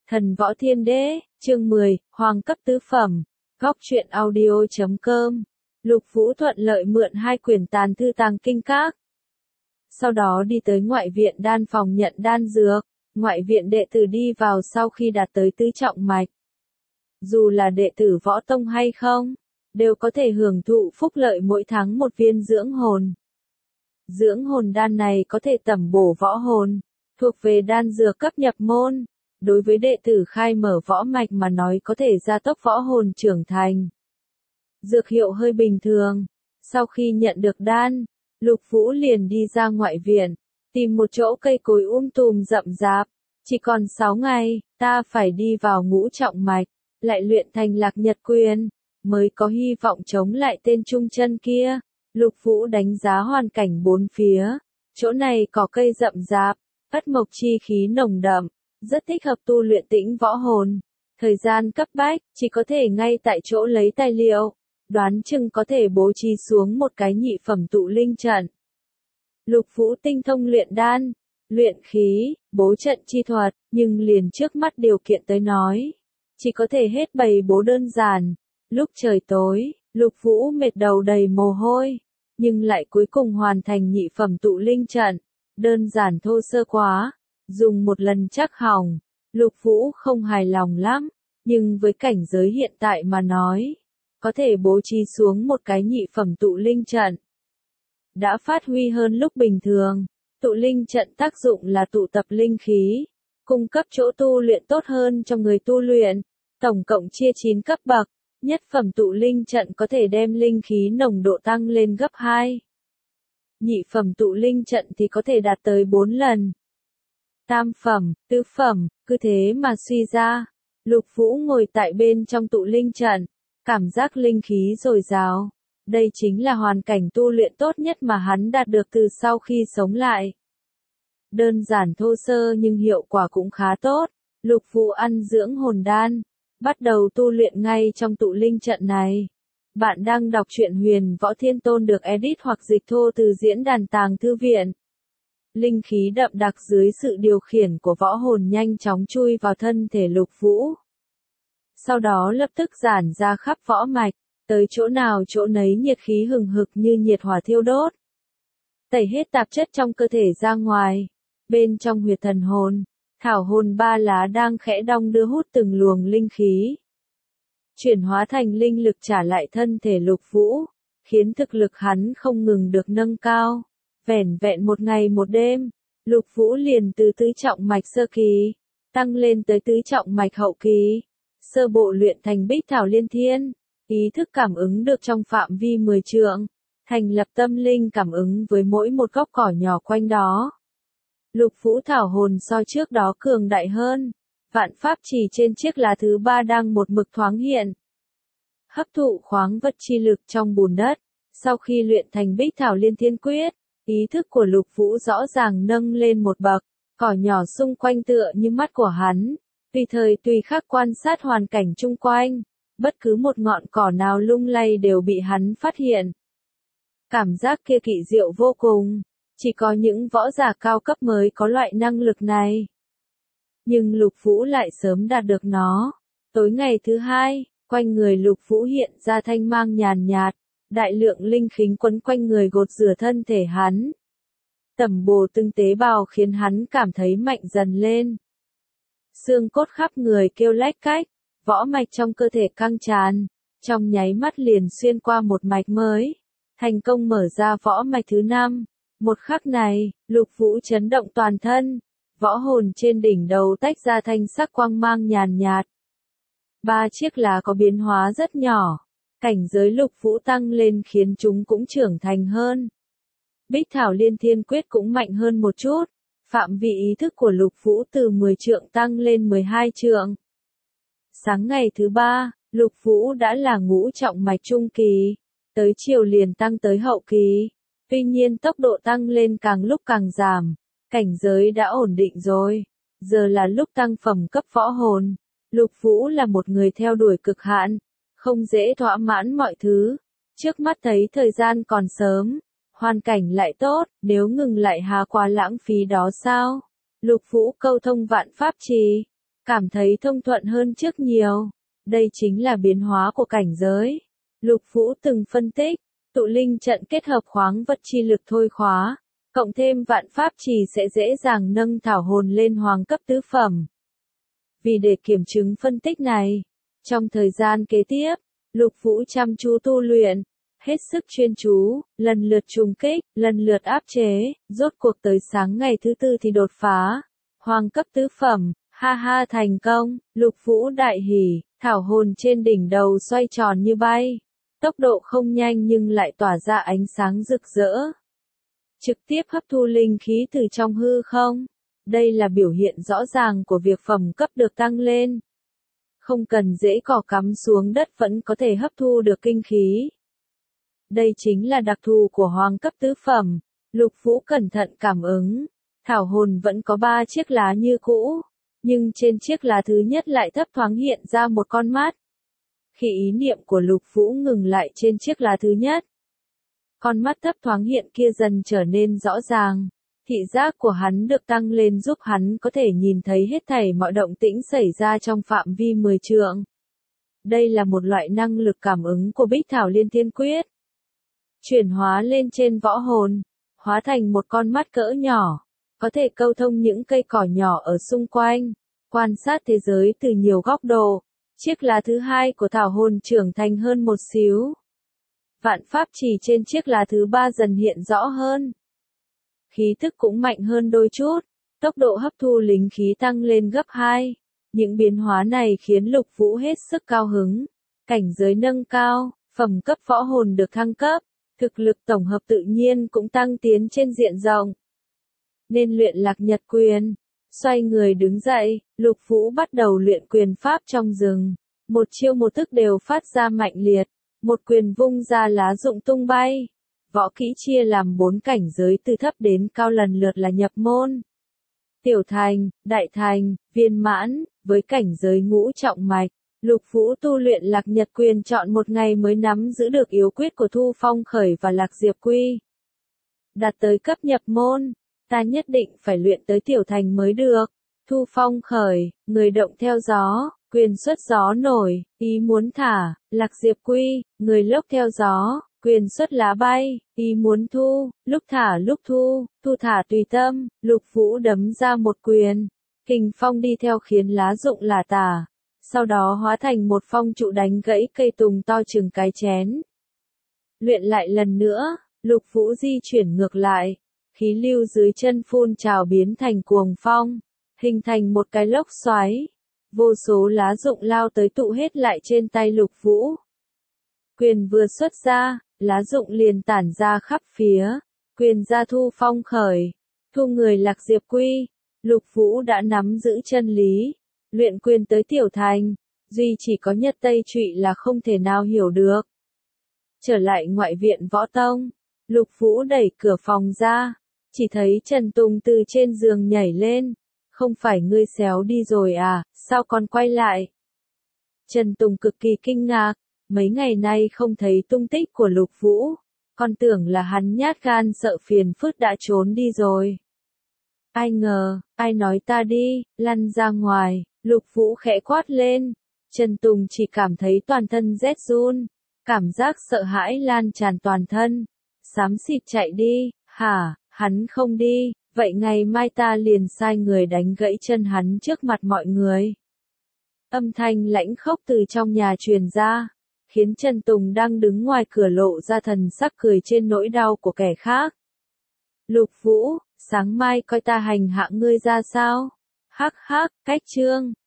Thần Võ Thiên Đế, chương 10, Hoàng cấp tứ phẩm, góc truyện audio.com. Lục Vũ thuận lợi mượn 2 quyển tàn thư tàng kinh các. Sau đó đi tới ngoại viện đan phòng nhận đan dược. Ngoại viện đệ tử đi vào sau khi đạt tới tứ trọng mạch. Dù là đệ tử võ tông hay không, đều có thể hưởng thụ phúc lợi mỗi tháng 1 viên dưỡng hồn. Dưỡng hồn đan này có thể tẩm bổ võ hồn, thuộc về đan dược cấp nhập môn. Đối với đệ tử khai mở võ mạch mà nói có thể gia tốc võ hồn trưởng thành. Dược hiệu hơi bình thường. Sau khi nhận được đan, Lục Vũ liền đi ra ngoại viện, tìm một chỗ cây cối tùm rậm rạp. Chỉ còn 6 ngày, ta phải đi vào ngũ trọng mạch, lại luyện thành Lạc Nhật Quyền, mới có hy vọng chống lại tên trung chân kia. Lục Vũ đánh giá hoàn cảnh bốn phía. Chỗ này có cây rậm rạp, ất mộc chi khí nồng đậm, rất thích hợp tu luyện tĩnh võ hồn. Thời gian cấp bách, chỉ có thể ngay tại chỗ lấy tài liệu, đoán chừng có thể bố trí xuống một cái nhị phẩm tụ linh trận. Lục Vũ tinh thông luyện đan, luyện khí, bố trận chi thuật, nhưng liền trước mắt điều kiện tới nói, chỉ có thể hết bày bố đơn giản. Lúc trời tối, Lục Vũ mệt đầu đầy mồ hôi, nhưng lại cuối cùng hoàn thành nhị phẩm tụ linh trận. Đơn giản thô sơ quá, dùng một lần chắc hỏng. Lục Vũ không hài lòng lắm, nhưng với cảnh giới hiện tại mà nói, có thể bố trí xuống một cái nhị phẩm tụ linh trận. Đã phát huy hơn lúc bình thường. Tụ linh trận tác dụng là tụ tập linh khí, cung cấp chỗ tu luyện tốt hơn cho người tu luyện. Tổng cộng chia 9 cấp bậc, nhất phẩm tụ linh trận có thể đem linh khí nồng độ tăng lên gấp 2. Nhị phẩm tụ linh trận thì có thể đạt tới 4 lần. Tam phẩm, tứ phẩm, cứ thế mà suy ra. Lục Vũ ngồi tại bên trong tụ linh trận, cảm giác linh khí dồi dào. Đây chính là hoàn cảnh tu luyện tốt nhất mà hắn đạt được từ sau khi sống lại. Đơn giản thô sơ nhưng hiệu quả cũng khá tốt. Lục Vũ ăn dưỡng hồn đan, bắt đầu tu luyện ngay trong tụ linh trận này. Bạn đang đọc truyện Huyền Võ Thiên Tôn được edit hoặc dịch thô từ diễn đàn Tàng Thư Viện. Linh khí đậm đặc dưới sự điều khiển của võ hồn nhanh chóng chui vào thân thể Lục Vũ. Sau đó lập tức giản ra khắp võ mạch, tới chỗ nào chỗ nấy nhiệt khí hừng hực như nhiệt hỏa thiêu đốt. Tẩy hết tạp chất trong cơ thể ra ngoài. Bên trong huyệt thần hồn, thảo hồn 3 lá đang khẽ đong đưa hút từng luồng linh khí. Chuyển hóa thành linh lực trả lại thân thể Lục Vũ, khiến thực lực hắn không ngừng được nâng cao. Vẻn vẹn 1 ngày 1 đêm, Lục Vũ liền từ tứ trọng mạch sơ kỳ, tăng lên tới tứ trọng mạch hậu kỳ. Sơ bộ luyện thành Bích Thảo Liên Thiên, ý thức cảm ứng được trong phạm vi 10 trượng, thành lập tâm linh cảm ứng với mỗi một góc cỏ nhỏ quanh đó. Lục Vũ thảo hồn so trước đó cường đại hơn, vạn pháp chỉ trên chiếc lá thứ 3 đang một mực thoáng hiện. Hấp thụ khoáng vật chi lực trong bùn đất, sau khi luyện thành Bích Thảo Liên Thiên Quyết, ý thức của Lục Vũ rõ ràng nâng lên một bậc, cỏ nhỏ xung quanh tựa như mắt của hắn, tùy thời tùy khắc quan sát hoàn cảnh chung quanh, bất cứ một ngọn cỏ nào lung lay đều bị hắn phát hiện. Cảm giác kia kỳ diệu vô cùng, chỉ có những võ giả cao cấp mới có loại năng lực này. Nhưng Lục Vũ lại sớm đạt được nó. Tối ngày thứ 2, quanh người Lục Vũ hiện ra thanh mang nhàn nhạt, đại lượng linh khí quấn quanh người gột rửa thân thể hắn. Tẩm bổ từng tế bào khiến hắn cảm thấy mạnh dần lên. Xương cốt khắp người kêu lách cách, võ mạch trong cơ thể căng tràn, trong nháy mắt liền xuyên qua một mạch mới, thành công mở ra võ mạch thứ 5. Một khắc này, Lục Vũ chấn động toàn thân, võ hồn trên đỉnh đầu tách ra thanh sắc quang mang nhàn nhạt. 3 chiếc lá có biến hóa rất nhỏ, cảnh giới Lục Vũ tăng lên khiến chúng cũng trưởng thành hơn. Bích Thảo Liên Thiên Quyết cũng mạnh hơn một chút, phạm vi ý thức của Lục Vũ từ 10 trượng tăng lên 12 trượng. Sáng ngày thứ 3, Lục Vũ đã là ngũ trọng mạch trung kỳ, tới chiều liền tăng tới hậu kỳ. Tuy nhiên tốc độ tăng lên càng lúc càng giảm, cảnh giới đã ổn định rồi, giờ là lúc tăng phẩm cấp võ hồn. Lục Vũ là một người theo đuổi cực hạn, không dễ thỏa mãn mọi thứ. Trước mắt thấy thời gian còn sớm, hoàn cảnh lại tốt, nếu ngừng lại hà quá lãng phí đó sao? Lục Vũ câu thông vạn pháp trì, cảm thấy thông thuận hơn trước nhiều. Đây chính là biến hóa của cảnh giới. Lục Vũ từng phân tích, tụ linh trận kết hợp khoáng vật chi lực thôi khóa, cộng thêm vạn pháp trì sẽ dễ dàng nâng thảo hồn lên hoàng cấp tứ phẩm. Vì để kiểm chứng phân tích này, trong thời gian kế tiếp, Lục Vũ chăm chú tu luyện, hết sức chuyên chú, lần lượt trùng kích, lần lượt áp chế, rốt cuộc tới sáng ngày thứ tư thì đột phá. Hoàng cấp tứ phẩm, ha ha thành công, Lục Vũ đại hỉ, thảo hồn trên đỉnh đầu xoay tròn như bay. Tốc độ không nhanh nhưng lại tỏa ra ánh sáng rực rỡ. Trực tiếp hấp thu linh khí từ trong hư không. Đây là biểu hiện rõ ràng của việc phẩm cấp được tăng lên. Không cần rễ cỏ cắm xuống đất vẫn có thể hấp thu được kinh khí. Đây chính là đặc thù của hoàng cấp tứ phẩm. Lục Vũ cẩn thận cảm ứng. Thảo hồn vẫn có 3 chiếc lá như cũ. Nhưng trên chiếc lá thứ nhất lại thấp thoáng hiện ra một con mắt. Khi ý niệm của Lục Vũ ngừng lại trên chiếc lá thứ nhất, con mắt thấp thoáng hiện kia dần trở nên rõ ràng. Thị giác của hắn được tăng lên giúp hắn có thể nhìn thấy hết thảy mọi động tĩnh xảy ra trong phạm vi 10 trượng. Đây là một loại năng lực cảm ứng của Bích Thảo Liên Thiên Quyết. Chuyển hóa lên trên võ hồn, hóa thành một con mắt cỡ nhỏ, có thể câu thông những cây cỏ nhỏ ở xung quanh, quan sát thế giới từ nhiều góc độ. Chiếc lá thứ hai của thảo hồn trưởng thành hơn một xíu. Vạn pháp chỉ trên chiếc lá thứ 3 dần hiện rõ hơn. Khí tức cũng mạnh hơn đôi chút, tốc độ hấp thu linh khí tăng lên gấp 2. Những biến hóa này khiến Lục Vũ hết sức cao hứng. Cảnh giới nâng cao, phẩm cấp võ hồn được thăng cấp, thực lực tổng hợp tự nhiên cũng tăng tiến trên diện rộng. Nên luyện Lạc Nhật Quyền. Xoay người đứng dậy, Lục Vũ bắt đầu luyện quyền pháp trong rừng. Một chiêu một thức đều phát ra mạnh liệt. Một quyền vung ra lá rụng tung bay. Võ kỹ chia làm 4 cảnh giới từ thấp đến cao lần lượt là nhập môn, tiểu thành, đại thành, viên mãn, với cảnh giới ngũ trọng mạch. Lục Vũ tu luyện Lạc Nhật Quyền chọn một ngày mới nắm giữ được yếu quyết của Thu Phong Khởi và Lạc Diệp Quy. Đạt tới cấp nhập môn, ta nhất định phải luyện tới tiểu thành mới được. Thu Phong Khởi, người động theo gió, quyền xuất gió nổi, ý muốn thả. Lạc Diệp Quy, người lốc theo gió, quyền xuất lá bay, ý muốn thu, lúc thả lúc thu, thu thả tùy tâm. Lục Vũ đấm ra một quyền, kình phong đi theo khiến lá rụng lả tả, sau đó hóa thành một phong trụ đánh gãy cây tùng to chừng cái chén. Luyện lại lần nữa, Lục Vũ di chuyển ngược lại, khí lưu dưới chân phun trào biến thành cuồng phong, hình thành một cái lốc xoáy. Vô số lá rụng lao tới tụ hết lại trên tay Lục Vũ. Quyền vừa xuất ra, lá rụng liền tản ra khắp phía. Quyền ra Thu Phong Khởi, thu người Lạc Diệp Quy. Lục Vũ đã nắm giữ chân lý. Luyện quyền tới tiểu thành, duy chỉ có Nhất Tây Trụy là không thể nào hiểu được. Trở lại ngoại viện võ tông, Lục Vũ đẩy cửa phòng ra, chỉ thấy Trần Tùng từ trên giường nhảy lên. Không phải ngươi xéo đi rồi à, sao còn quay lại? Trần Tùng cực kỳ kinh ngạc, mấy ngày nay không thấy tung tích của Lục Vũ, con tưởng là hắn nhát gan sợ phiền phức đã trốn đi rồi. Ai ngờ, ai nói ta đi, lăn ra ngoài, Lục Vũ khẽ quát lên. Trần Tùng chỉ cảm thấy toàn thân rét run, cảm giác sợ hãi lan tràn toàn thân, xám xịt chạy đi. Hả, hắn không đi, vậy ngày mai ta liền sai người đánh gãy chân hắn trước mặt mọi người. Âm thanh lãnh khốc từ trong nhà truyền ra, khiến Trần Tùng đang đứng ngoài cửa lộ ra thần sắc cười trên nỗi đau của kẻ khác. Lục Vũ, sáng mai coi ta hành hạ ngươi ra sao? Hắc hắc, cách chương.